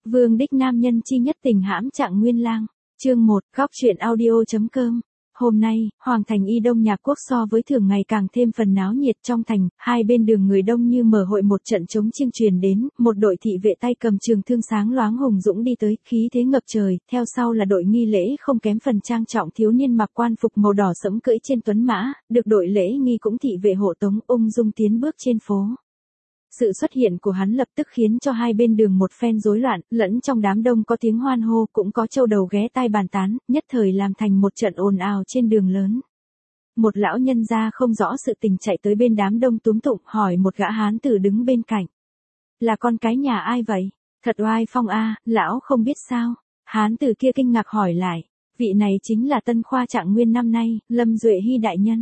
Vương đích nam nhân chi nhất tình hãm Trạng Nguyên Lang. Chương 1, góc truyện audio.com. Hôm nay, Hoàng thành Y Đông Nhạc Quốc so với thường ngày càng thêm phần náo nhiệt trong thành, hai bên đường người đông như mở hội một trận chống chiêng truyền đến, một đội thị vệ tay cầm trường thương sáng loáng hùng dũng đi tới, khí thế ngập trời, theo sau là đội nghi lễ không kém phần trang trọng thiếu niên mặc quan phục màu đỏ sẫm cưỡi trên tuấn mã, được đội lễ nghi cũng thị vệ hộ tống ung dung tiến bước trên phố. Sự xuất hiện của hắn lập tức khiến cho hai bên đường một phen rối loạn, lẫn trong đám đông có tiếng hoan hô cũng có châu đầu ghé tai bàn tán, nhất thời làm thành một trận ồn ào trên đường lớn. Một lão nhân gia không rõ sự tình chạy tới bên đám đông túm tụng hỏi một gã hán tử đứng bên cạnh. Là con cái nhà ai vậy? Thật oai phong a, lão không biết sao? Hán tử kia kinh ngạc hỏi lại, vị này chính là tân khoa Trạng Nguyên năm nay, Lâm Duệ Hy đại nhân.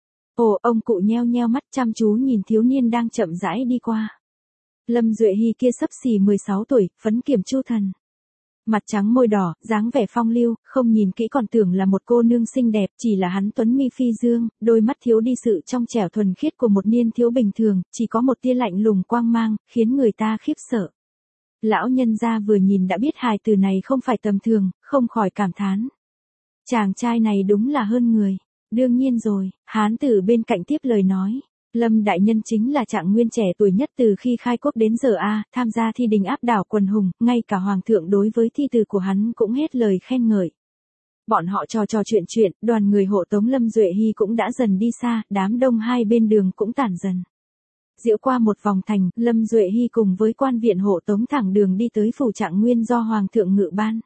Ồ, ông cụ nheo nheo mắt chăm chú nhìn thiếu niên đang chậm rãi đi qua. Lâm Duệ Hy kia xấp xỉ 16 tuổi, phấn kiểm chu thần. Mặt trắng môi đỏ, dáng vẻ phong lưu, không nhìn kỹ còn tưởng là một cô nương xinh đẹp, chỉ là hắn tuấn mi phi dương, đôi mắt thiếu đi sự trong trẻo thuần khiết của một niên thiếu bình thường, chỉ có một tia lạnh lùng quang mang, khiến người ta khiếp sợ. Lão nhân gia vừa nhìn đã biết hài tử này không phải tầm thường, không khỏi cảm thán. Chàng trai này đúng là hơn người. Đương nhiên rồi, hán tử bên cạnh tiếp lời nói. Lâm đại nhân chính là Trạng Nguyên trẻ tuổi nhất từ khi khai quốc đến giờ tham gia thi đình áp đảo quần hùng, ngay cả hoàng thượng đối với thi từ của hắn cũng hết lời khen ngợi. Bọn họ trò chuyện, đoàn người hộ tống Lâm Duệ Hy cũng đã dần đi xa, đám đông hai bên đường cũng tản dần. Diễu qua một vòng thành, Lâm Duệ Hy cùng với quan viện hộ tống thẳng đường đi tới phủ Trạng Nguyên do hoàng thượng ngự ban.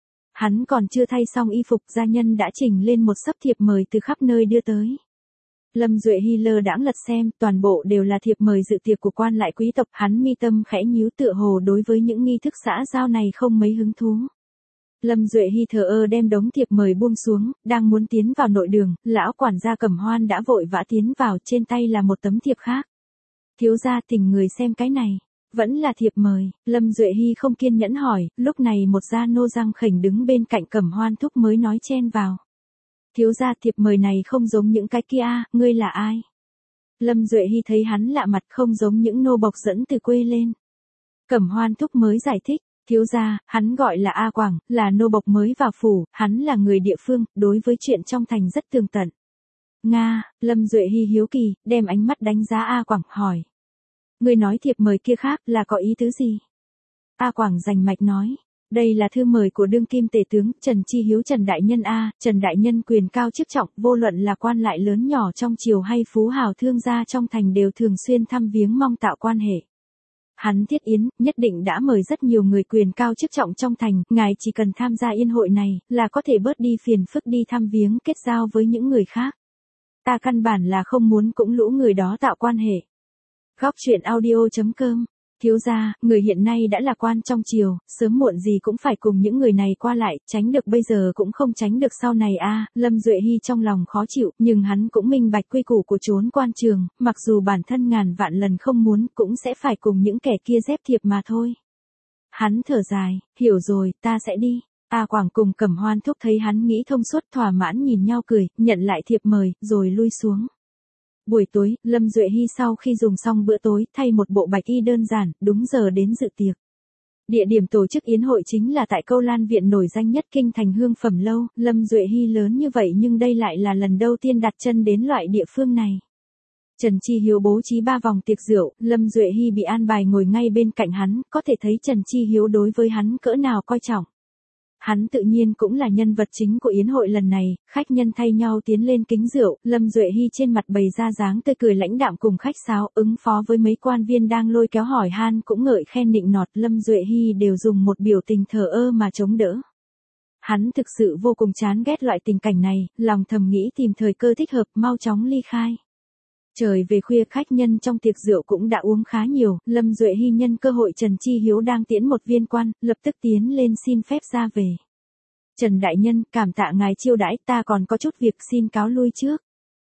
Hắn còn chưa thay xong y phục, gia nhân đã trình lên một sấp thiệp mời từ khắp nơi đưa tới. Lâm Duệ Hy lơ đãng lật xem, toàn bộ đều là thiệp mời dự tiệc của quan lại quý tộc, hắn mi tâm khẽ nhíu tựa hồ đối với những nghi thức xã giao này không mấy hứng thú. Lâm Duệ Hy thờ ơ đem đống thiệp mời buông xuống, đang muốn tiến vào nội đường, lão quản gia Cẩm Hoan đã vội vã tiến vào, trên tay là một tấm thiệp khác. Thiếu gia tình người xem cái này. Vẫn là thiệp mời, Lâm Duệ Hy không kiên nhẫn hỏi, lúc này một gia nô răng khểnh đứng bên cạnh Cẩm Hoan thúc mới nói chen vào. Thiếu gia thiệp mời này không giống những cái kia, ngươi là ai? Lâm Duệ Hy thấy hắn lạ mặt không giống những nô bộc dẫn từ quê lên. Cẩm Hoan thúc mới giải thích, thiếu gia, hắn gọi là A Quảng, là nô bộc mới vào phủ, hắn là người địa phương, đối với chuyện trong thành rất tường tận. Nga, Lâm Duệ Hy hiếu kỳ, đem ánh mắt đánh giá A Quảng, hỏi. Người nói thiệp mời kia khác là có ý tứ gì? A Quảng rành mạch nói, đây là thư mời của đương kim tể tướng Trần Chi Hiếu Trần Đại Nhân Trần Đại Nhân quyền cao chức trọng, vô luận là quan lại lớn nhỏ trong triều hay phú hào thương gia trong thành đều thường xuyên thăm viếng mong tạo quan hệ. Hắn thiết yến, nhất định đã mời rất nhiều người quyền cao chức trọng trong thành, ngài chỉ cần tham gia yên hội này, là có thể bớt đi phiền phức đi thăm viếng kết giao với những người khác. Ta căn bản là không muốn cũng lũ người đó tạo quan hệ. Góc truyện audio.com. Thiếu gia, người hiện nay đã là quan trong triều, sớm muộn gì cũng phải cùng những người này qua lại, tránh được bây giờ cũng không tránh được sau này Lâm Duệ Hy trong lòng khó chịu, nhưng hắn cũng minh bạch quy củ của chốn quan trường, mặc dù bản thân ngàn vạn lần không muốn, cũng sẽ phải cùng những kẻ kia dép thiệp mà thôi. Hắn thở dài, hiểu rồi, ta sẽ đi. A Quảng cùng Cẩm Hoan thúc thấy hắn nghĩ thông suốt thỏa mãn nhìn nhau cười, nhận lại thiệp mời, rồi lui xuống. Buổi tối, Lâm Duệ Hy sau khi dùng xong bữa tối, thay một bộ bạch y đơn giản, đúng giờ đến dự tiệc. Địa điểm tổ chức yến hội chính là tại Câu Lan viện nổi danh nhất kinh thành Hương Phẩm Lâu, Lâm Duệ Hy lớn như vậy nhưng đây lại là lần đầu tiên đặt chân đến loại địa phương này. Trần Chi Hiếu bố trí 3 vòng tiệc rượu, Lâm Duệ Hy bị an bài ngồi ngay bên cạnh hắn, có thể thấy Trần Chi Hiếu đối với hắn cỡ nào coi trọng. Hắn tự nhiên cũng là nhân vật chính của yến hội lần này, khách nhân thay nhau tiến lên kính rượu, Lâm Duệ Hy trên mặt bày ra dáng tươi cười lãnh đạm cùng khách sáo, ứng phó với mấy quan viên đang lôi kéo hỏi han cũng ngợi khen nịnh nọt, Lâm Duệ Hy đều dùng một biểu tình thờ ơ mà chống đỡ. Hắn thực sự vô cùng chán ghét loại tình cảnh này, lòng thầm nghĩ tìm thời cơ thích hợp, mau chóng ly khai. Trời về khuya khách nhân trong tiệc rượu cũng đã uống khá nhiều, Lâm Duệ Hy nhân cơ hội Trần Chi Hiếu đang tiễn một viên quan, lập tức tiến lên xin phép ra về. Trần Đại Nhân, cảm tạ ngài chiêu đãi, ta còn có chút việc xin cáo lui trước.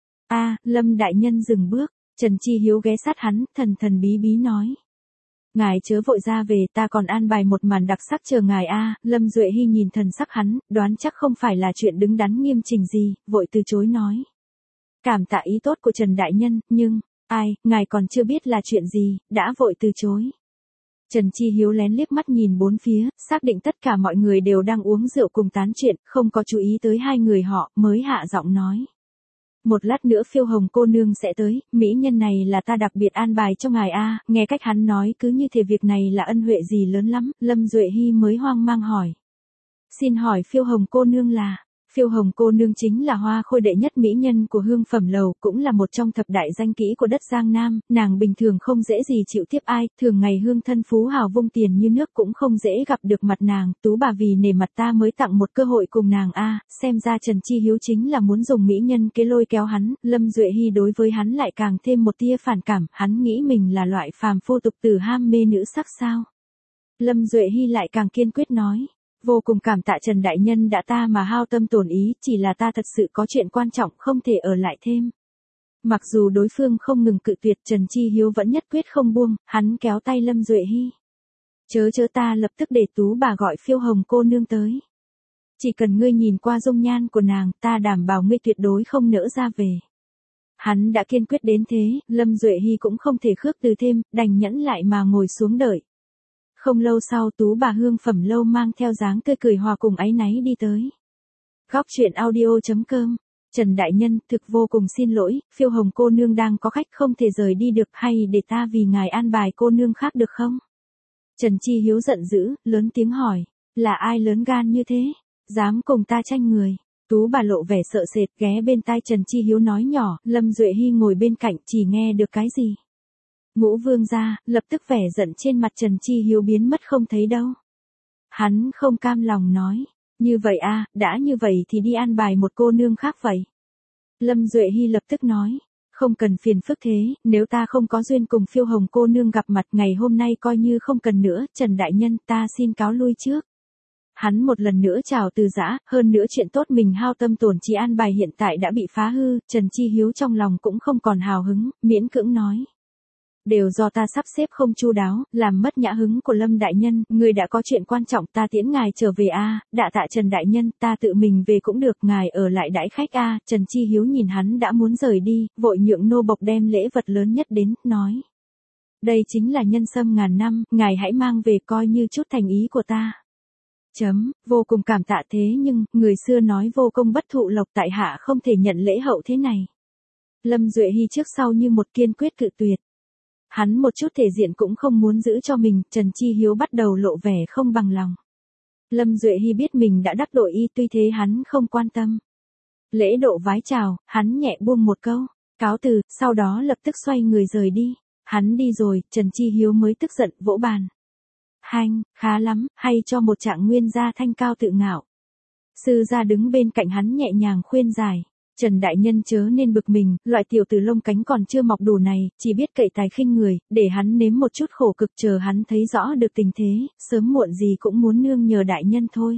Lâm Đại Nhân dừng bước, Trần Chi Hiếu ghé sát hắn, thần bí bí nói. Ngài chớ vội ra về, ta còn an bài một màn đặc sắc chờ ngài Lâm Duệ Hy nhìn thần sắc hắn, đoán chắc không phải là chuyện đứng đắn nghiêm chỉnh gì, vội từ chối nói. Cảm tạ ý tốt của Trần Đại Nhân, nhưng, ngài còn chưa biết là chuyện gì, đã vội từ chối. Trần Chi Hiếu lén liếc mắt nhìn bốn phía, xác định tất cả mọi người đều đang uống rượu cùng tán chuyện, không có chú ý tới hai người họ, mới hạ giọng nói. Một lát nữa Phiêu Hồng cô nương sẽ tới, mỹ nhân này là ta đặc biệt an bài cho ngài a. Nghe cách hắn nói cứ như thể việc này là ân huệ gì lớn lắm, Lâm Duệ Hy mới hoang mang hỏi. Xin hỏi Phiêu Hồng cô nương là... Phiêu Hồng cô nương chính là hoa khôi đệ nhất mỹ nhân của Hương Phẩm Lầu, cũng là một trong thập đại danh kỹ của đất Giang Nam, nàng bình thường không dễ gì chịu tiếp ai, thường ngày hương thân phú hào vung tiền như nước cũng không dễ gặp được mặt nàng, Tú bà vì nể mặt ta mới tặng một cơ hội cùng nàng a. Xem ra Trần Chi Hiếu chính là muốn dùng mỹ nhân kế lôi kéo hắn, Lâm Duệ Hy đối với hắn lại càng thêm một tia phản cảm, hắn nghĩ mình là loại phàm phu tục tử ham mê nữ sắc sao. Lâm Duệ Hy lại càng kiên quyết nói. Vô cùng cảm tạ Trần Đại Nhân đã ta mà hao tâm tổn ý, chỉ là ta thật sự có chuyện quan trọng không thể ở lại thêm. Mặc dù đối phương không ngừng cự tuyệt, Trần Chi Hiếu vẫn nhất quyết không buông, hắn kéo tay Lâm Duệ Hy. Chớ ta lập tức để Tú bà gọi Phiêu Hồng cô nương tới. Chỉ cần ngươi nhìn qua dung nhan của nàng, ta đảm bảo ngươi tuyệt đối không nỡ ra về. Hắn đã kiên quyết đến thế, Lâm Duệ Hy cũng không thể khước từ thêm, đành nhẫn lại mà ngồi xuống đợi. Không lâu sau Tú bà Hương Phẩm Lâu mang theo dáng tươi cười hòa cùng áy náy đi tới. Góc truyện audio.com. Trần Đại Nhân, thực vô cùng xin lỗi, Phiêu Hồng cô nương đang có khách không thể rời đi được, hay để ta vì ngài an bài cô nương khác được không? Trần Chi Hiếu giận dữ, lớn tiếng hỏi, là ai lớn gan như thế? Dám cùng ta tranh người? Tú bà lộ vẻ sợ sệt ghé bên tai Trần Chi Hiếu nói nhỏ, Lâm Duệ Hy ngồi bên cạnh chỉ nghe được cái gì? Ngũ vương gia, lập tức vẻ giận trên mặt Trần Chi Hiếu biến mất không thấy đâu. Hắn không cam lòng nói, như vậy a, đã như vậy thì đi an bài một cô nương khác vậy. Lâm Duệ Hy lập tức nói, không cần phiền phức thế, nếu ta không có duyên cùng Phiêu Hồng cô nương gặp mặt ngày hôm nay coi như không cần nữa, Trần Đại Nhân ta xin cáo lui trước. Hắn một lần nữa chào từ giã, hơn nữa chuyện tốt mình hao tâm tổn trí an bài hiện tại đã bị phá hư, Trần Chi Hiếu trong lòng cũng không còn hào hứng, miễn cưỡng nói. Đều do ta sắp xếp không chu đáo, làm mất nhã hứng của Lâm Đại Nhân, người đã có chuyện quan trọng ta tiễn ngài trở về a. Đạ tạ Trần Đại Nhân, ta tự mình về cũng được, ngài ở lại đãi khách a. Trần Chi Hiếu nhìn hắn đã muốn rời đi, vội nhượng nô bộc đem lễ vật lớn nhất đến, nói. Đây chính là nhân sâm ngàn năm, ngài hãy mang về coi như chút thành ý của ta. Vô cùng cảm tạ thế nhưng, người xưa nói vô công bất thụ lộc, tại hạ không thể nhận lễ hậu thế này. Lâm Duệ Hy trước sau như một kiên quyết cự tuyệt. Hắn một chút thể diện cũng không muốn giữ cho mình, Trần Chi Hiếu bắt đầu lộ vẻ không bằng lòng. Lâm Duệ Hy biết mình đã đắc tội y, tuy thế hắn không quan tâm. Lễ độ vái chào, hắn nhẹ buông một câu, cáo từ, sau đó lập tức xoay người rời đi. Hắn đi rồi, Trần Chi Hiếu mới tức giận vỗ bàn. Hanh, khá lắm, hay cho một trạng nguyên gia thanh cao tự ngạo. Sư gia đứng bên cạnh hắn nhẹ nhàng khuyên giải. Trần Đại Nhân chớ nên bực mình, loại tiểu tử lông cánh còn chưa mọc đủ này, chỉ biết cậy tài khinh người, để hắn nếm một chút khổ cực, chờ hắn thấy rõ được tình thế, sớm muộn gì cũng muốn nương nhờ Đại Nhân thôi.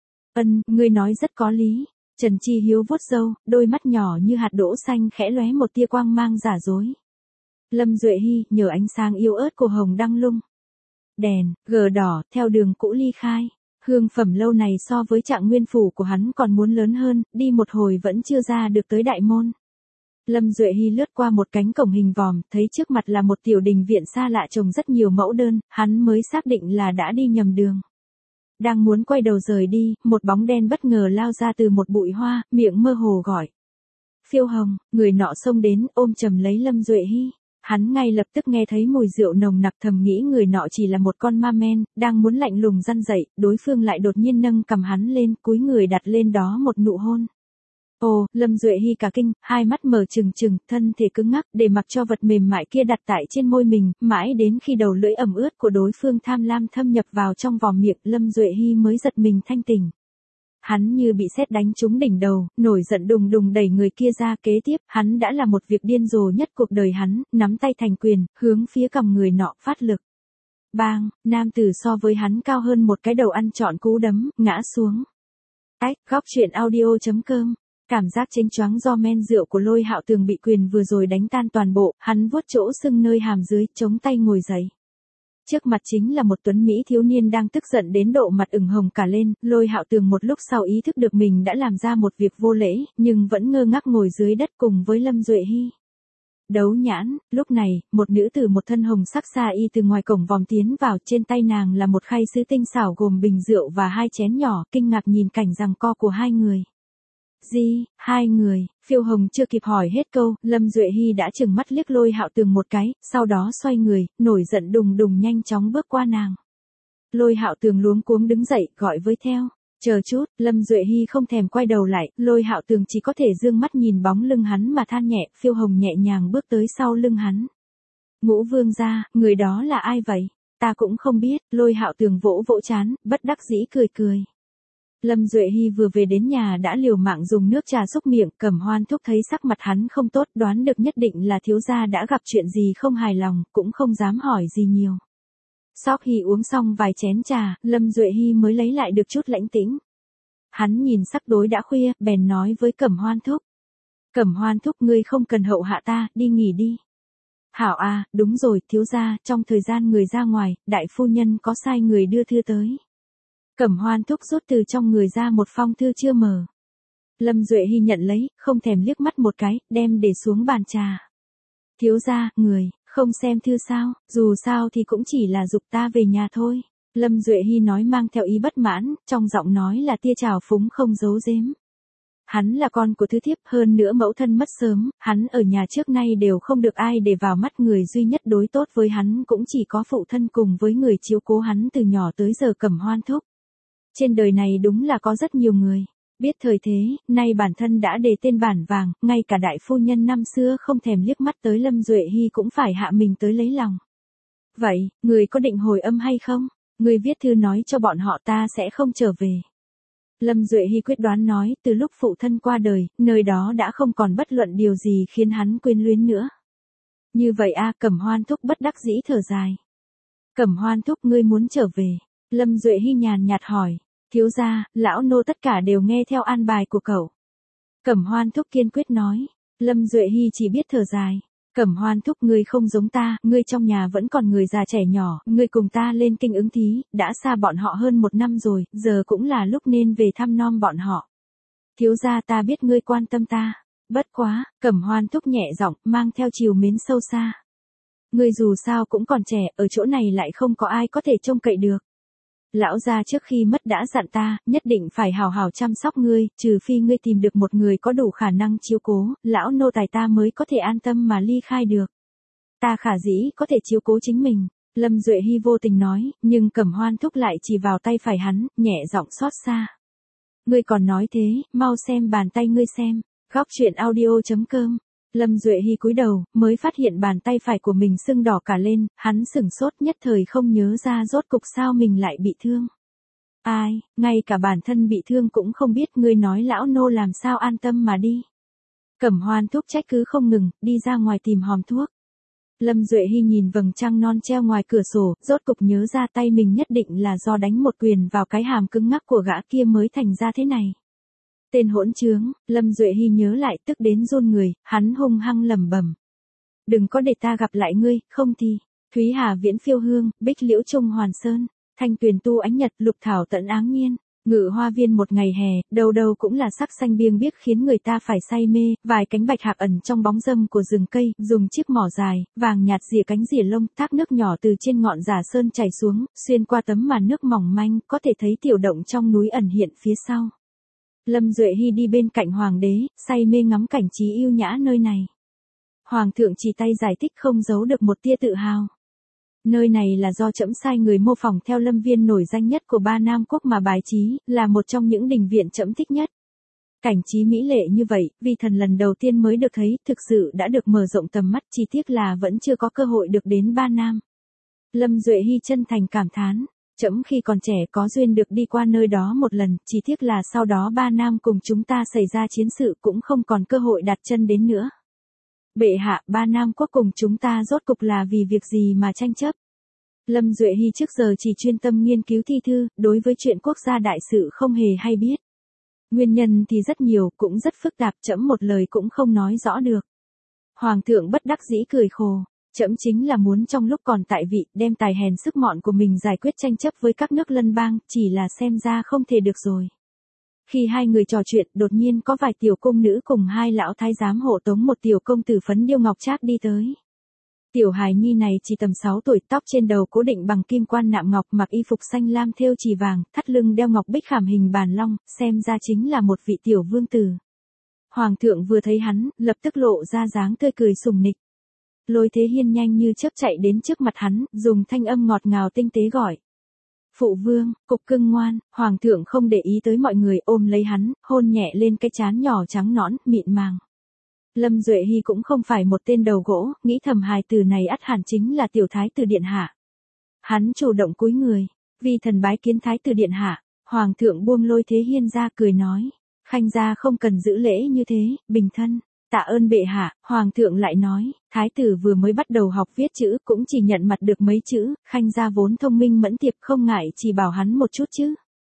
Ngươi nói rất có lý. Trần Chi Hiếu vuốt râu, đôi mắt nhỏ như hạt đỗ xanh khẽ lóe một tia quang mang giả dối. Lâm Duệ Hy, nhờ ánh sáng yếu ớt của hồng đăng lung. Đèn, gờ đỏ, theo đường cũ ly khai. Hương Phẩm Lâu này so với Trạng Nguyên phủ của hắn còn muốn lớn hơn, đi một hồi vẫn chưa ra được tới đại môn. Lâm Duệ Hy lướt qua một cánh cổng hình vòm, thấy trước mặt là một tiểu đình viện xa lạ trồng rất nhiều mẫu đơn, hắn mới xác định là đã đi nhầm đường. Đang muốn quay đầu rời đi, một bóng đen bất ngờ lao ra từ một bụi hoa, miệng mơ hồ gọi. Phiêu Hồng, người nọ xông đến, ôm chầm lấy Lâm Duệ Hy. Hắn ngay lập tức nghe thấy mùi rượu nồng nặc, thầm nghĩ người nọ chỉ là một con ma men, đang muốn lạnh lùng răn dậy, đối phương lại đột nhiên nâng cầm hắn lên, cúi người đặt lên đó một nụ hôn. Ồ, Lâm Duệ Hy cả kinh, hai mắt mở trừng trừng, thân thể cứng ngắc, để mặc cho vật mềm mại kia đặt tại trên môi mình, mãi đến khi đầu lưỡi ẩm ướt của đối phương tham lam thâm nhập vào trong vòm miệng, Lâm Duệ Hy mới giật mình thanh tỉnh. Hắn như bị sét đánh trúng đỉnh đầu, nổi giận đùng đùng đẩy người kia ra, kế tiếp, hắn đã làm một việc điên rồ nhất cuộc đời hắn, nắm tay thành quyền, hướng phía cằm người nọ phát lực. Bang, nam tử so với hắn cao hơn một cái đầu ăn trọn cú đấm, ngã xuống. Góc truyện audio.com. Cảm giác chênh choáng do men rượu của Lôi Hạo Tường bị quyền vừa rồi đánh tan toàn bộ, hắn vuốt chỗ sưng nơi hàm dưới, chống tay ngồi dậy. Trước mặt chính là một tuấn mỹ thiếu niên đang tức giận đến độ mặt ửng hồng cả lên, Lôi Hạo Tường một lúc sau ý thức được mình đã làm ra một việc vô lễ, nhưng vẫn ngơ ngác ngồi dưới đất cùng với Lâm Duệ Hy. Đấu nhãn, lúc này, một nữ tử một thân hồng sắc sa y từ ngoài cổng vòng tiến vào, trên tay nàng là một khay sứ tinh xảo gồm bình rượu và 2 chén nhỏ, kinh ngạc nhìn cảnh giằng co của hai người. Gì, hai người, Phiêu Hồng chưa kịp hỏi hết câu, Lâm Duệ Hy đã trừng mắt liếc Lôi Hạo Tường một cái, sau đó xoay người, nổi giận đùng đùng nhanh chóng bước qua nàng. Lôi Hạo Tường luống cuống đứng dậy, gọi với theo. Chờ chút, Lâm Duệ Hy không thèm quay đầu lại, Lôi Hạo Tường chỉ có thể dương mắt nhìn bóng lưng hắn mà than nhẹ, Phiêu Hồng nhẹ nhàng bước tới sau lưng hắn. Ngũ Vương gia, người đó là ai vậy? Ta cũng không biết, Lôi Hạo Tường vỗ vỗ trán, bất đắc dĩ cười cười. Lâm Duệ Hy vừa về đến nhà đã liều mạng dùng nước trà xúc miệng, Cẩm Hoan Thúc thấy sắc mặt hắn không tốt, đoán được nhất định là thiếu gia đã gặp chuyện gì không hài lòng, cũng không dám hỏi gì nhiều. Sau khi uống xong vài chén trà, Lâm Duệ Hy mới lấy lại được chút lãnh tĩnh. Hắn nhìn sắc tối đã khuya, bèn nói với Cẩm Hoan Thúc. Cẩm Hoan Thúc, ngươi không cần hậu hạ ta, đi nghỉ đi. Hảo à, đúng rồi, thiếu gia, trong thời gian người ra ngoài, đại phu nhân có sai người đưa thư tới. Cẩm Hoan Thúc rút từ trong người ra một phong thư chưa mở. Lâm Duệ Hy nhận lấy, không thèm liếc mắt một cái, đem để xuống bàn trà. Thiếu gia, người, không xem thư sao, dù sao thì cũng chỉ là giục ta về nhà thôi. Lâm Duệ Hy nói mang theo ý bất mãn, trong giọng nói là tia trào phúng không giấu giếm. Hắn là con của thứ thiếp, hơn nữa mẫu thân mất sớm, hắn ở nhà trước nay đều không được ai để vào mắt, người duy nhất đối tốt với hắn cũng chỉ có phụ thân cùng với người chiếu cố hắn từ nhỏ tới giờ, Cẩm Hoan Thúc. Trên đời này đúng là có rất nhiều người. Biết thời thế, nay bản thân đã đề tên bản vàng, ngay cả đại phu nhân năm xưa không thèm liếc mắt tới Lâm Duệ Hy cũng phải hạ mình tới lấy lòng. Vậy, người có định hồi âm hay không? Người viết thư nói cho bọn họ ta sẽ không trở về. Lâm Duệ Hy quyết đoán nói, từ lúc phụ thân qua đời, nơi đó đã không còn bất luận điều gì khiến hắn quyến luyến nữa. Như vậy a, Cẩm Hoan Thúc bất đắc dĩ thở dài. Cẩm Hoan Thúc, ngươi muốn trở về? Lâm Duệ Hy nhàn nhạt hỏi. Thiếu gia, lão nô tất cả đều nghe theo an bài của cậu. Cẩm Hoan Thúc kiên quyết nói. Lâm Duệ Hy chỉ biết thở dài. Cẩm Hoan Thúc, ngươi không giống ta, ngươi trong nhà vẫn còn người già trẻ nhỏ, ngươi cùng ta lên kinh ứng thí, đã xa bọn họ hơn 1 năm rồi, giờ cũng là lúc nên về thăm nom bọn họ. Thiếu gia, ta biết ngươi quan tâm ta. Bất quá, Cẩm Hoan Thúc nhẹ giọng, mang theo trìu mến sâu xa. Ngươi dù sao cũng còn trẻ, ở chỗ này lại không có ai có thể trông cậy được. Lão gia trước khi mất đã dặn ta, nhất định phải hào hào chăm sóc ngươi, trừ phi ngươi tìm được một người có đủ khả năng chiếu cố, lão nô tài ta mới có thể an tâm mà ly khai được. Ta khả dĩ có thể chiếu cố chính mình, Lâm Duệ Hy vô tình nói, nhưng Cẩm Hoan Thúc lại chỉ vào tay phải hắn, nhẹ giọng xót xa. Ngươi còn nói thế, mau xem bàn tay ngươi xem. Góc truyện audio.com. Lâm Duệ Hy cúi đầu, mới phát hiện bàn tay phải của mình sưng đỏ cả lên, hắn sửng sốt nhất thời không nhớ ra rốt cục sao mình lại bị thương. Ai, ngay cả bản thân bị thương cũng không biết, ngươi nói lão nô làm sao an tâm mà đi. Cẩm Hoan Thúc trách cứ không ngừng, đi ra ngoài tìm hòm thuốc. Lâm Duệ Hy nhìn vầng trăng non treo ngoài cửa sổ, rốt cục nhớ ra tay mình nhất định là do đánh một quyền vào cái hàm cứng ngắc của gã kia mới thành ra thế này. Tên hỗn trướng, Lâm Duệ Hy nhớ lại tức đến run người, hắn hung hăng lẩm bẩm. Đừng có để ta gặp lại ngươi, không thì, Thúy Hà Viễn Phiêu Hương, Bích Liễu Trung Hoàn Sơn, Thanh Tuyền Tu Ánh Nhật, Lục Thảo Tận Áng Nhiên, Ngự Hoa Viên một ngày hè, đầu đầu cũng là sắc xanh biêng biếc khiến người ta phải say mê, vài cánh bạch hạc ẩn trong bóng râm của rừng cây, dùng chiếc mỏ dài, vàng nhạt rỉa cánh rỉa lông, thác nước nhỏ từ trên ngọn giả sơn chảy xuống, xuyên qua tấm màn nước mỏng manh, có thể thấy tiểu động trong núi ẩn hiện phía sau. Lâm Duệ Hy đi bên cạnh hoàng đế, say mê ngắm cảnh trí yêu nhã nơi này. Hoàng thượng chỉ tay giải thích không giấu được một tia tự hào. Nơi này là do trẫm sai người mô phỏng theo lâm viên nổi danh nhất của Ba Nam Quốc mà bài trí, là một trong những đình viện trẫm thích nhất. Cảnh trí mỹ lệ như vậy, vì thần lần đầu tiên mới được thấy, thực sự đã được mở rộng tầm mắt, chỉ tiếc là vẫn chưa có cơ hội được đến Ba Nam. Lâm Duệ Hy chân thành cảm thán. Trẫm khi còn trẻ có duyên được đi qua nơi đó một lần, chỉ tiếc là sau đó Ba Nam cùng chúng ta xảy ra chiến sự cũng không còn cơ hội đặt chân đến nữa. Bệ hạ, Ba Nam Quốc cùng chúng ta rốt cục là vì việc gì mà tranh chấp? Lâm Duệ Hy trước giờ chỉ chuyên tâm nghiên cứu thi thư, đối với chuyện quốc gia đại sự không hề hay biết. Nguyên nhân thì rất nhiều, cũng rất phức tạp, trẫm một lời cũng không nói rõ được. Hoàng thượng bất đắc dĩ cười khổ. Trẫm chính là muốn trong lúc còn tại vị, đem tài hèn sức mọn của mình giải quyết tranh chấp với các nước lân bang, chỉ là xem ra không thể được rồi. Khi hai người trò chuyện, đột nhiên có vài tiểu cung nữ cùng hai lão thái giám hộ tống một tiểu công tử phấn điêu ngọc trác đi tới. Tiểu hài nhi này chỉ tầm 6 tuổi, tóc trên đầu cố định bằng kim quan nạm ngọc, mặc y phục xanh lam thêu chì vàng, thắt lưng đeo ngọc bích khảm hình bàn long, xem ra chính là một vị tiểu vương tử. Hoàng thượng vừa thấy hắn, lập tức lộ ra dáng tươi cười sùng nịch. Lôi Thế Hiên nhanh như chớp chạy đến trước mặt hắn, dùng thanh âm ngọt ngào tinh tế gọi. Phụ vương, cục cưng ngoan. Hoàng thượng không để ý tới mọi người, ôm lấy hắn, hôn nhẹ lên cái trán nhỏ trắng nõn, mịn màng. Lâm Duệ Hy cũng không phải một tên đầu gỗ, nghĩ thầm hài tử này ắt hẳn chính là tiểu thái tử điện hạ. Hắn chủ động cúi người, vì thần bái kiến thái tử điện hạ. Hoàng thượng buông Lôi Thế Hiên ra cười nói, khanh gia không cần giữ lễ như thế, bình thân. Tạ ơn bệ hạ. Hoàng thượng lại nói, thái tử vừa mới bắt đầu học viết chữ, cũng chỉ nhận mặt được mấy chữ, khanh gia vốn thông minh mẫn tiệp, không ngại chỉ bảo hắn một chút chứ.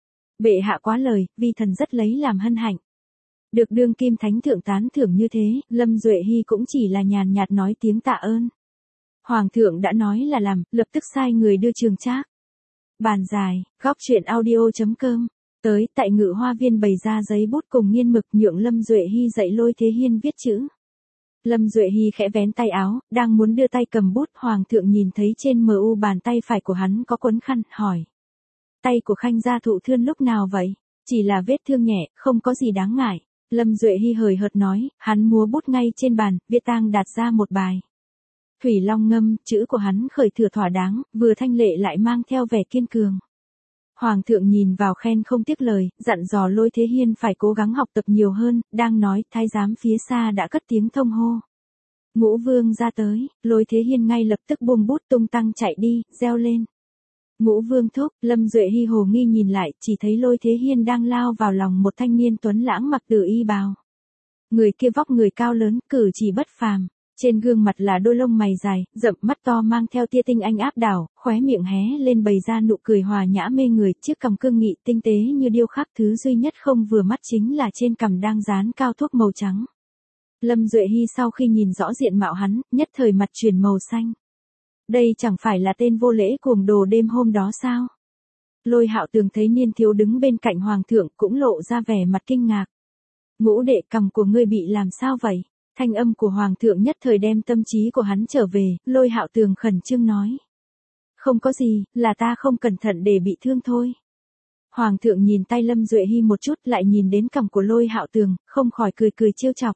Bệ hạ quá lời, vi thần rất lấy làm hân hạnh. Được đương kim thánh thượng tán thưởng như thế, Lâm Duệ Hy cũng chỉ là nhàn nhạt nói tiếng tạ ơn. Hoàng thượng đã nói là làm, lập tức sai người đưa Trường Trác. Bàn dài, góc truyện audio.com. Tới, tại Ngự Hoa Viên bày ra giấy bút cùng nghiên mực, nhượng Lâm Duệ Hy dạy Lôi Thế Hiên viết chữ. Lâm Duệ Hy khẽ vén tay áo, đang muốn đưa tay cầm bút, Hoàng thượng nhìn thấy trên mu bàn tay phải của hắn có quấn khăn, hỏi. Tay của khanh gia thụ thương lúc nào vậy? Chỉ là vết thương nhẹ, không có gì đáng ngại. Lâm Duệ Hy hời hợt nói, hắn múa bút ngay trên bàn, viết tang đạt ra một bài. Thủy Long ngâm, chữ của hắn khởi thừa thỏa đáng, vừa thanh lệ lại mang theo vẻ kiên cường. Hoàng thượng nhìn vào khen không tiếc lời, dặn dò Lôi Thế Hiên phải cố gắng học tập nhiều hơn, đang nói, thái giám phía xa đã cất tiếng thông hô. Ngũ vương ra tới, Lôi Thế Hiên ngay lập tức buông bút tung tăng chạy đi, reo lên. Ngũ vương thúc. Lâm Duệ Hy hồ nghi nhìn lại, chỉ thấy Lôi Thế Hiên đang lao vào lòng một thanh niên tuấn lãng mặc tử y bào. Người kia vóc người cao lớn, cử chỉ bất phàm. Trên gương mặt là đôi lông mày dài, rậm, mắt to mang theo tia tinh anh áp đảo, khóe miệng hé lên bày ra nụ cười hòa nhã mê người, chiếc cằm cương nghị tinh tế như điêu khắc, thứ duy nhất không vừa mắt chính là trên cằm đang dán cao thuốc màu trắng. Lâm Duệ Hy sau khi nhìn rõ diện mạo hắn, nhất thời mặt chuyển màu xanh. Đây chẳng phải là tên vô lễ cuồng đồ đêm hôm đó sao? Lôi Hạo Tường thấy niên thiếu đứng bên cạnh hoàng thượng cũng lộ ra vẻ mặt kinh ngạc. Ngũ đệ, cằm của ngươi bị làm sao vậy? Thanh âm của hoàng thượng nhất thời đem tâm trí của hắn trở về, Lôi Hạo Tường khẩn trương nói. Không có gì, là ta không cẩn thận để bị thương thôi. Hoàng thượng nhìn tay Lâm Duệ Hy một chút, lại nhìn đến cằm của Lôi Hạo Tường, không khỏi cười cười trêu chọc.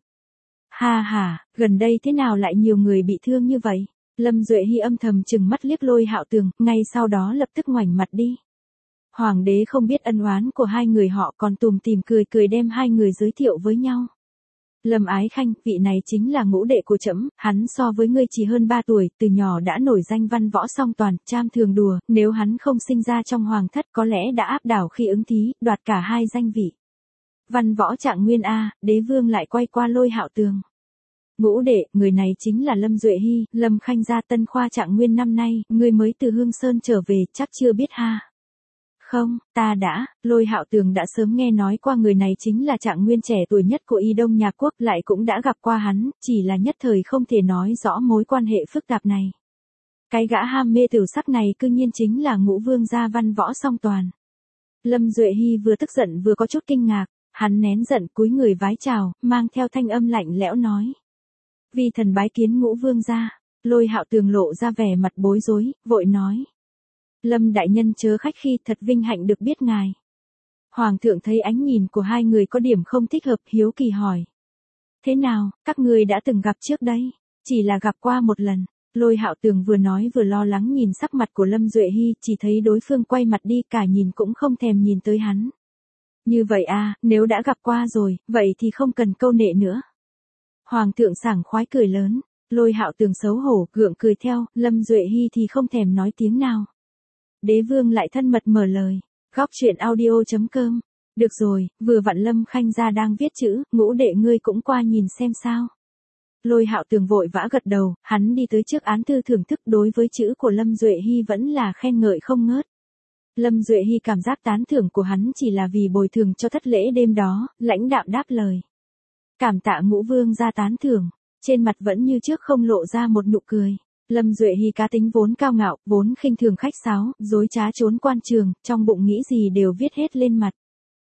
Ha ha, gần đây thế nào lại nhiều người bị thương như vậy? Lâm Duệ Hy âm thầm chừng mắt liếc Lôi Hạo Tường, ngay sau đó lập tức ngoảnh mặt đi. Hoàng đế không biết ân oán của hai người họ, còn tùm tìm cười cười đem hai người giới thiệu với nhau. Lâm Ái Khanh, vị này chính là ngũ đệ của trẫm, hắn so với ngươi chỉ hơn 3 tuổi, từ nhỏ đã nổi danh văn võ song toàn, Trâm thường đùa, nếu hắn không sinh ra trong hoàng thất có lẽ đã áp đảo khi ứng thí, đoạt cả hai danh vị. Văn võ Trạng Nguyên a. Đế vương lại quay qua Lôi Hạo Tường. Ngũ đệ, người này chính là Lâm Duệ Hy, Lâm Khanh gia tân khoa Trạng Nguyên năm nay, ngươi mới từ Hương Sơn trở về, chắc chưa biết ha. Không, ta đã. Lôi Hạo Tường đã sớm nghe nói qua người này chính là Trạng Nguyên trẻ tuổi nhất của Y Đông nhà quốc, lại cũng đã gặp qua hắn, chỉ là nhất thời không thể nói rõ mối quan hệ phức tạp này. Cái gã ham mê tiểu sắc này cư nhiên chính là Ngũ vương gia văn võ song toàn. Lâm Duệ Hy vừa tức giận vừa có chút kinh ngạc, hắn nén giận cúi người vái chào, mang theo thanh âm lạnh lẽo nói. Vì thần bái kiến Ngũ vương gia. Lôi Hạo Tường lộ ra vẻ mặt bối rối, vội nói. Lâm đại nhân chớ khách khi, thật vinh hạnh được biết ngài. Hoàng thượng thấy ánh nhìn của hai người có điểm không thích hợp, hiếu kỳ hỏi. Thế nào, các ngươi đã từng gặp trước đây? Chỉ là gặp qua một lần. Lôi Hạo Tường vừa nói vừa lo lắng nhìn sắc mặt của Lâm Duệ Hy, chỉ thấy đối phương quay mặt đi, cả nhìn cũng không thèm nhìn tới hắn. Như vậy à, nếu đã gặp qua rồi, vậy thì không cần câu nệ nữa. Hoàng thượng sảng khoái cười lớn. Lôi Hạo Tường xấu hổ, gượng cười theo, Lâm Duệ Hy thì không thèm nói tiếng nào. Đế vương lại thân mật mở lời. Góc truyện audio.com. Được rồi, vừa vặn Lâm Khanh gia đang viết chữ, ngũ đệ ngươi cũng qua nhìn xem sao. Lôi Hạo Tường vội vã gật đầu, hắn đi tới trước án thư thưởng thức, đối với chữ của Lâm Duệ Hy vẫn là khen ngợi không ngớt. Lâm Duệ Hy cảm giác tán thưởng của hắn chỉ là vì bồi thường cho thất lễ đêm đó, lãnh đạm đáp lời. Cảm tạ Ngũ vương gia tán thưởng, trên mặt vẫn như trước không lộ ra một nụ cười. Lâm Duệ Hy cá tính vốn cao ngạo, vốn khinh thường khách sáo, dối trá trốn quan trường, trong bụng nghĩ gì đều viết hết lên mặt.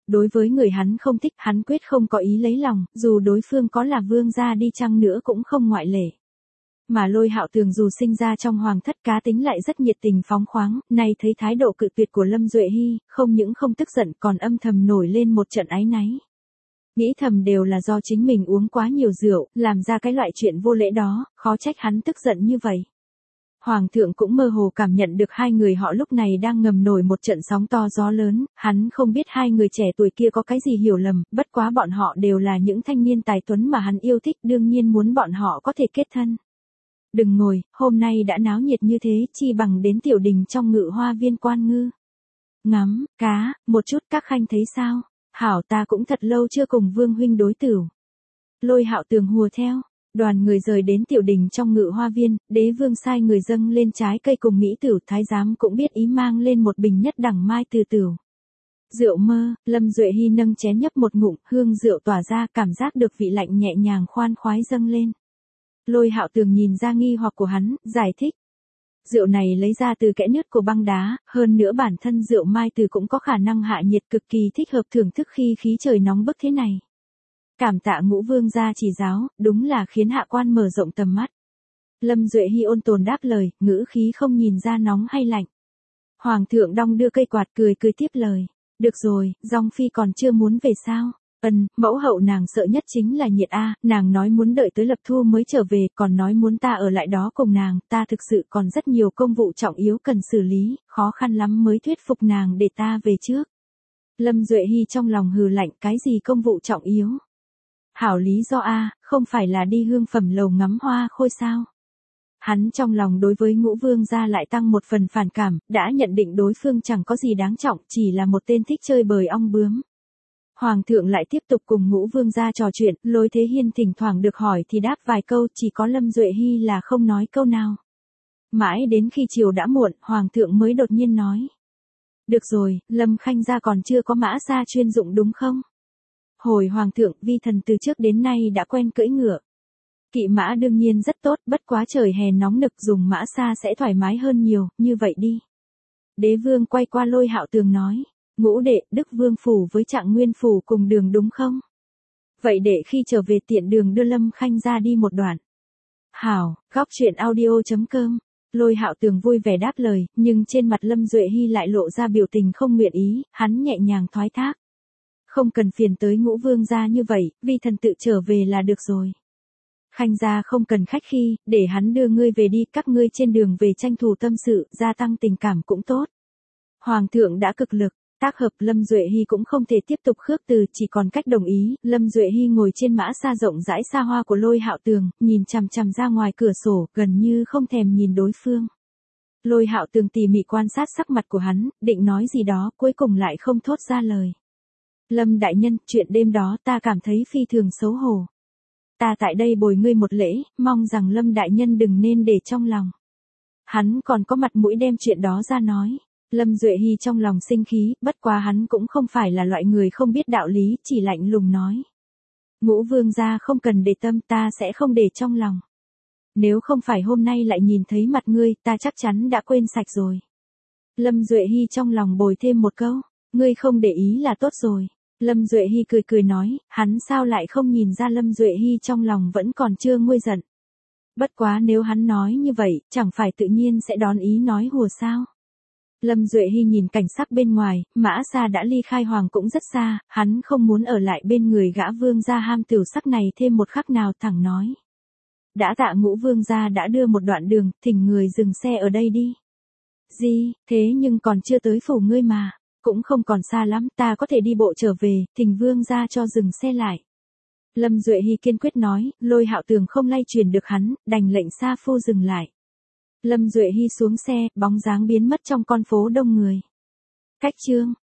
đối với người hắn không thích, hắn quyết không có ý lấy lòng, dù đối phương có là vương gia đi chăng nữa cũng không ngoại lệ. Mà Lôi Hạo Tường dù sinh ra trong hoàng thất cá tính lại rất nhiệt tình phóng khoáng, nay thấy thái độ cự tuyệt của Lâm Duệ Hy, không những không tức giận còn âm thầm nổi lên một trận áy náy. Nghĩ thầm đều là do chính mình uống quá nhiều rượu, làm ra cái loại chuyện vô lễ đó, khó trách hắn tức giận như vậy. Hoàng thượng cũng mơ hồ cảm nhận được hai người họ lúc này đang ngầm nổi một trận sóng to gió lớn, hắn không biết hai người trẻ tuổi kia có cái gì hiểu lầm, bất quá bọn họ đều là những thanh niên tài tuấn mà hắn yêu thích, đương nhiên muốn bọn họ có thể kết thân. Đừng ngồi, hôm nay đã náo nhiệt như thế, chi bằng đến tiểu đình trong Ngự Hoa Viên Quan Ngư. Ngắm, cá, một chút các khanh thấy sao? Hảo, ta cũng thật lâu chưa cùng Vương huynh đối tửu. Lôi Hạo Tường hùa theo, đoàn người rời đến tiểu đình trong Ngự Hoa Viên, đế vương sai người dâng lên trái cây cùng mỹ tửu, thái giám cũng biết ý mang lên một bình nhất đẳng mai từ tửu. Rượu mơ, Lâm Duệ Hy nâng chén nhấp một ngụm, hương rượu tỏa ra, cảm giác được vị lạnh nhẹ nhàng khoan khoái dâng lên. Lôi Hạo Tường nhìn ra nghi hoặc của hắn, giải thích. Rượu này lấy ra từ kẽ nứt của băng đá, hơn nữa bản thân rượu mai từ cũng có khả năng hạ nhiệt, cực kỳ thích hợp thưởng thức khi khí trời nóng bức thế này. Cảm tạ Ngũ vương gia chỉ giáo, đúng là khiến hạ quan mở rộng tầm mắt. Lâm Duệ Hy ôn tồn đáp lời, ngữ khí không nhìn ra nóng hay lạnh. Hoàng thượng đong đưa cây quạt cười tiếp lời. Được rồi, Dòng phi còn chưa muốn về sao? Mẫu hậu nàng sợ nhất chính là nhiệt a, nàng nói muốn đợi tới Lập Thu mới trở về, còn nói muốn ta ở lại đó cùng nàng, ta thực sự còn rất nhiều công vụ trọng yếu cần xử lý, khó khăn lắm mới thuyết phục nàng để ta về trước. Lâm Duệ Hy trong lòng hừ lạnh, cái gì công vụ trọng yếu? Hảo lý do a, không phải là đi hương phẩm lầu ngắm hoa khôi sao? Hắn trong lòng đối với Ngũ vương gia lại tăng một phần phản cảm, đã nhận định đối phương chẳng có gì đáng trọng, chỉ là một tên thích chơi bời ong bướm. Hoàng thượng lại tiếp tục cùng Ngũ vương gia trò chuyện, Lôi Thế Hiên thỉnh thoảng được hỏi thì đáp vài câu, chỉ có Lâm Duệ Hy là không nói câu nào. Mãi đến khi chiều đã muộn, Hoàng thượng mới đột nhiên nói. Được rồi, Lâm khanh gia còn chưa có mã xa chuyên dụng đúng không? Hồi Hoàng thượng, vi thần từ trước đến nay đã quen cưỡi ngựa. Kỵ mã đương nhiên rất tốt, bất quá trời hè nóng nực dùng mã xa sẽ thoải mái hơn nhiều, như vậy đi. Đế vương quay qua Lôi Hạo Tường nói. Ngũ đệ, Đức Vương phủ với Trạng Nguyên phủ cùng đường đúng không? Vậy để khi trở về tiện đường đưa Lâm khanh ra đi một đoạn. Hảo, góc truyện audio.com. Lôi Hạo Tường vui vẻ đáp lời, nhưng trên mặt Lâm Duệ Hy lại lộ ra biểu tình không nguyện ý, hắn nhẹ nhàng thoái thác. Không cần phiền tới Ngũ vương gia như vậy, vi thần tự trở về là được rồi. Khanh gia không cần khách khí, để hắn đưa ngươi về đi, các ngươi trên đường về tranh thủ tâm sự, gia tăng tình cảm cũng tốt. Hoàng thượng đã cực lực. Tác hợp Lâm Duệ Hy cũng không thể tiếp tục khước từ, chỉ còn cách đồng ý. Lâm Duệ Hy ngồi trên mã xa rộng rãi xa hoa của Lôi Hạo Tường, nhìn chằm chằm ra ngoài cửa sổ, gần như không thèm nhìn đối phương. Lôi Hạo Tường tỉ mỉ quan sát sắc mặt của hắn, định nói gì đó, cuối cùng lại không thốt ra lời. Lâm đại nhân, chuyện đêm đó ta cảm thấy phi thường xấu hổ. Ta tại đây bồi ngươi một lễ, mong rằng Lâm đại nhân đừng nên để trong lòng. Hắn còn có mặt mũi đem chuyện đó ra nói. Lâm Duệ Hy trong lòng sinh khí, bất quá hắn cũng không phải là loại người không biết đạo lý, chỉ lạnh lùng nói. Ngũ vương gia không cần để tâm, ta sẽ không để trong lòng. Nếu không phải hôm nay lại nhìn thấy mặt ngươi, ta chắc chắn đã quên sạch rồi. Lâm Duệ Hy trong lòng bồi thêm một câu, ngươi không để ý là tốt rồi. Lâm Duệ Hy cười nói, hắn sao lại không nhìn ra Lâm Duệ Hy trong lòng vẫn còn chưa nguôi giận. Bất quá nếu hắn nói như vậy, chẳng phải tự nhiên sẽ đón ý nói hùa sao. Lâm Duệ Hy nhìn cảnh sắc bên ngoài, mã xa đã ly khai hoàng cũng rất xa, hắn không muốn ở lại bên người gã vương gia ham tửu sắc này thêm một khắc nào, thẳng nói. Đã tạ Ngũ vương gia đã đưa một đoạn đường, thỉnh người dừng xe ở đây đi. Gì, thế nhưng còn chưa tới phủ ngươi mà, cũng không còn xa lắm, ta có thể đi bộ trở về, thỉnh vương gia cho dừng xe lại. Lâm Duệ Hy kiên quyết nói, Lôi Hạo Tường không lay truyền được hắn, đành lệnh sa phu dừng lại. Lâm Duệ Hy xuống xe, bóng dáng biến mất trong con phố đông người. Cách chương